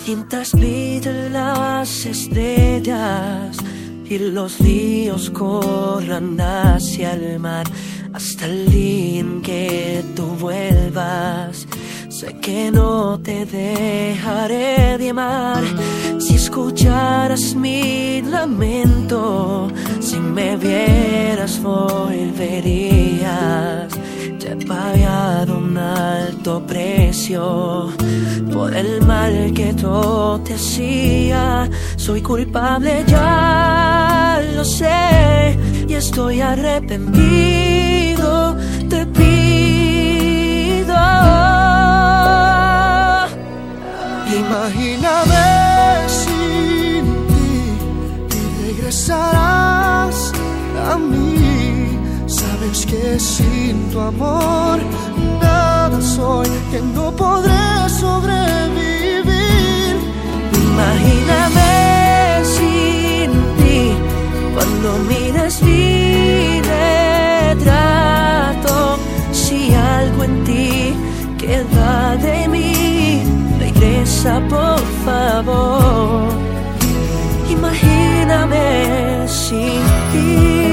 Mientras brillan las estrellas y los ríos corran hacia el mar, hasta el día en que tú vuelvas, sé que no te dejaré de amar. Si escucharas mi lamento, si me vieras volverías. Ya he pagado un alto precio por el mal que todo te hacía. Soy culpable, ya lo sé, y estoy arrepentido. Te pido, imagíname sin ti y regresarás a mí. Sabes que sin tu amor nada soy, que no podré sobrevivir. Imagíname sin ti, cuando mires mi retrato. Si algo en ti queda de mí, regresa por favor. Imagíname sin ti.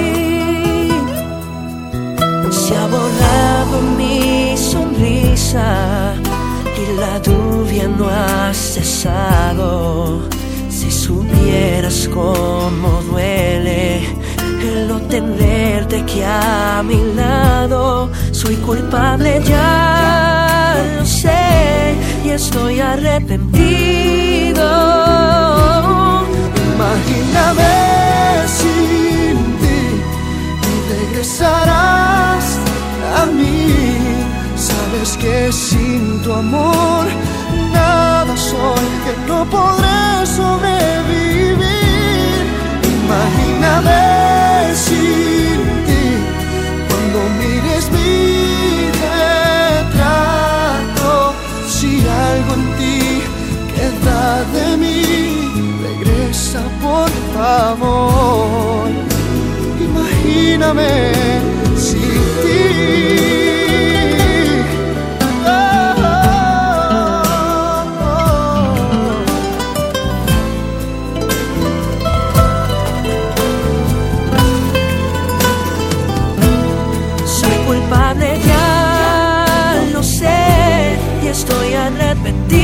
Se ha borrado mi sonrisa y la lluvia no ha cesado. Si supieras cómo duele el no tenerte aquí a mi lado. Soy culpable, ya lo sé, y estoy arrepentido. Imagíname sin ti y regresarás a mí. Sabes que sin tu amor nada soy, que no podré sobrevivir. Imagíname sin ti, cuando mires mi retrato. Si algo en ti queda de mí, regresa por favor. Imagíname sin ti. Soy culpable, ya lo sé, y estoy arrepentido.